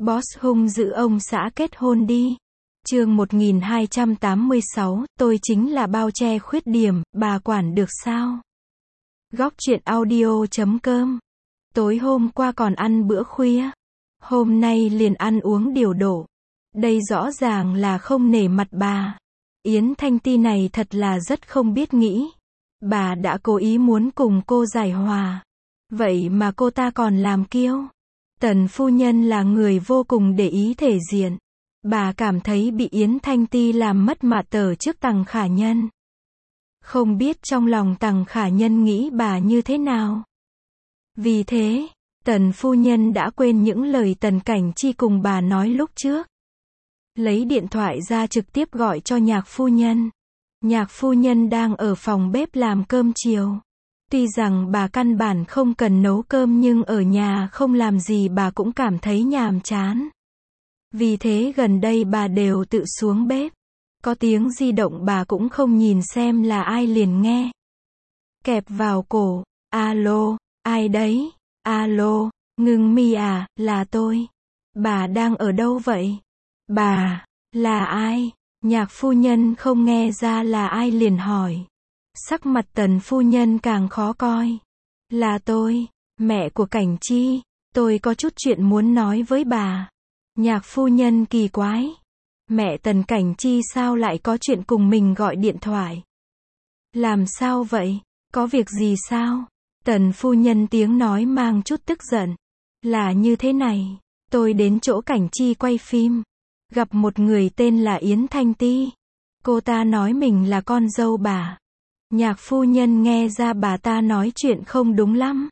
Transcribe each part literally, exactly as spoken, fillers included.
Boss hung dữ ông xã kết hôn đi. Chương một nghìn hai trăm tám mươi sáu, tôi chính là bao che khuyết điểm, bà quản được sao? Góc truyện audio chấm com. Tối hôm qua còn ăn bữa khuya. Hôm nay liền ăn uống điều độ. Đây rõ ràng là không nể mặt bà. Yến Thanh Ti này thật là rất không biết nghĩ. Bà đã cố ý muốn cùng cô giải hòa. Vậy mà cô ta còn làm kiêu. Tần phu nhân là người vô cùng để ý thể diện. Bà cảm thấy bị Yến Thanh Ti làm mất mặt tờ trước Tằng Khả Nhân. Không biết trong lòng Tằng Khả Nhân nghĩ bà như thế nào. Vì thế, Tần phu nhân đã quên những lời Tần Cảnh Chi cùng bà nói lúc trước. Lấy điện thoại ra trực tiếp gọi cho Nhạc phu nhân. Nhạc phu nhân đang ở phòng bếp làm cơm chiều. Tuy rằng bà căn bản không cần nấu cơm nhưng ở nhà không làm gì bà cũng cảm thấy nhàm chán. Vì thế gần đây bà đều tự xuống bếp. Có tiếng di động bà cũng không nhìn xem là ai liền nghe. Kẹp vào cổ, alo, ai đấy, alo, Ngưng Mi à, là tôi. Bà đang ở đâu vậy? Bà, là ai? Nhạc phu nhân không nghe ra là ai liền hỏi. Sắc mặt Tần phu nhân càng khó coi. Là tôi, mẹ của Cảnh Chi, tôi có chút chuyện muốn nói với bà. Nhạc phu nhân kỳ quái. Mẹ Tần Cảnh Chi sao lại có chuyện cùng mình gọi điện thoại? Làm sao vậy? Có việc gì sao? Tần phu nhân tiếng nói mang chút tức giận. Là như thế này, tôi đến chỗ Cảnh Chi quay phim. Gặp một người tên là Yến Thanh Ti. Cô ta nói mình là con dâu bà. Nhạc phu nhân nghe ra bà ta nói chuyện không đúng lắm.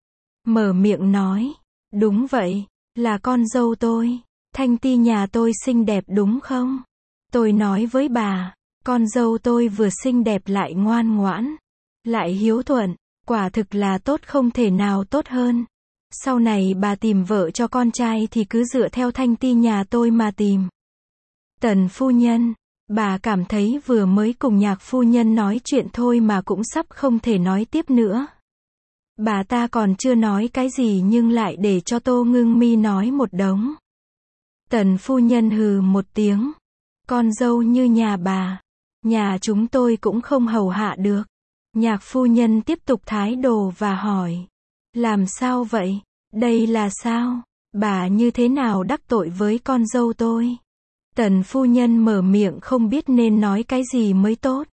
Mở miệng nói, đúng vậy, là con dâu tôi. Thanh Ti nhà tôi xinh đẹp đúng không? Tôi nói với bà, con dâu tôi vừa xinh đẹp lại ngoan ngoãn, lại hiếu thuận, quả thực là tốt không thể nào tốt hơn. Sau này bà tìm vợ cho con trai thì cứ dựa theo Thanh Ti nhà tôi mà tìm. Tần phu nhân, bà cảm thấy vừa mới cùng Nhạc phu nhân nói chuyện thôi mà cũng sắp không thể nói tiếp nữa. Bà ta còn chưa nói cái gì nhưng lại để cho Tô Ngưng Mi nói một đống. Tần phu nhân hừ một tiếng. Con dâu như nhà bà, nhà chúng tôi cũng không hầu hạ được. Nhạc phu nhân tiếp tục thái độ và hỏi. Làm sao vậy? Đây là sao? Bà như thế nào đắc tội với con dâu tôi? Tần phu nhân mở miệng không biết nên nói cái gì mới tốt.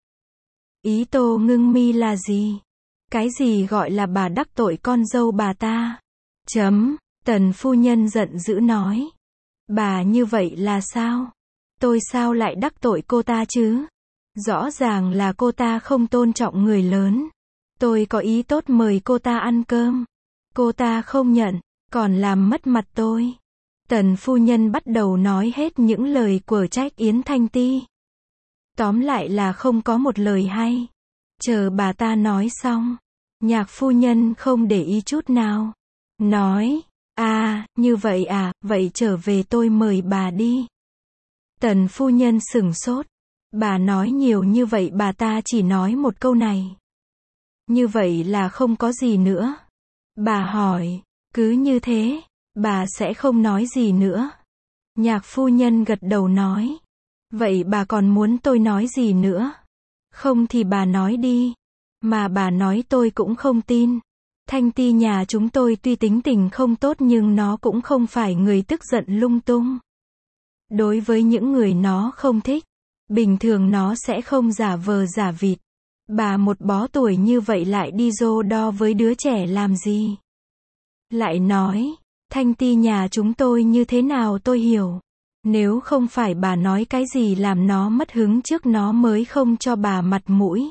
Ý Tô Ngưng Mi là gì? Cái gì gọi là bà đắc tội con dâu bà ta? Chấm. Tần phu nhân giận dữ nói. Bà như vậy là sao? Tôi sao lại đắc tội cô ta chứ? Rõ ràng là cô ta không tôn trọng người lớn. Tôi có ý tốt mời cô ta ăn cơm. Cô ta không nhận, còn làm mất mặt tôi. Tần phu nhân bắt đầu nói hết những lời quở trách Yến Thanh Ti. Tóm lại là không có một lời hay. Chờ bà ta nói xong, Nhạc phu nhân không để ý chút nào. Nói, à, như vậy à, vậy trở về tôi mời bà đi. Tần phu nhân sửng sốt. Bà nói nhiều như vậy bà ta chỉ nói một câu này. Như vậy là không có gì nữa. Bà hỏi, cứ như thế, bà sẽ không nói gì nữa. Nhạc phu nhân gật đầu nói. Vậy bà còn muốn tôi nói gì nữa? Không thì bà nói đi. Mà bà nói tôi cũng không tin. Thanh Ti nhà chúng tôi tuy tính tình không tốt nhưng nó cũng không phải người tức giận lung tung. Đối với những người nó không thích, bình thường nó sẽ không giả vờ giả vịt. Bà một bó tuổi như vậy lại đi rô đo với đứa trẻ làm gì? Lại nói, Thanh Ti nhà chúng tôi như thế nào tôi hiểu. Nếu không phải bà nói cái gì làm nó mất hứng trước nó mới không cho bà mặt mũi.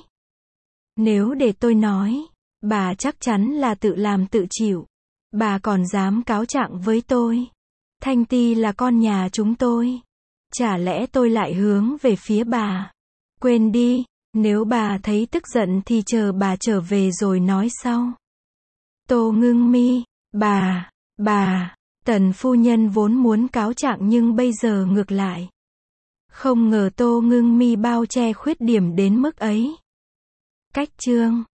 Nếu để tôi nói, bà chắc chắn là tự làm tự chịu. Bà còn dám cáo trạng với tôi. Thanh Ti là con nhà chúng tôi. Chả lẽ tôi lại hướng về phía bà? Quên đi, nếu bà thấy tức giận thì chờ bà trở về rồi nói sau. Tô Ngưng Mi, bà, bà, Tần phu nhân vốn muốn cáo trạng nhưng bây giờ ngược lại. Không ngờ Tô Ngưng Mi bao che khuyết điểm đến mức ấy. Cách chương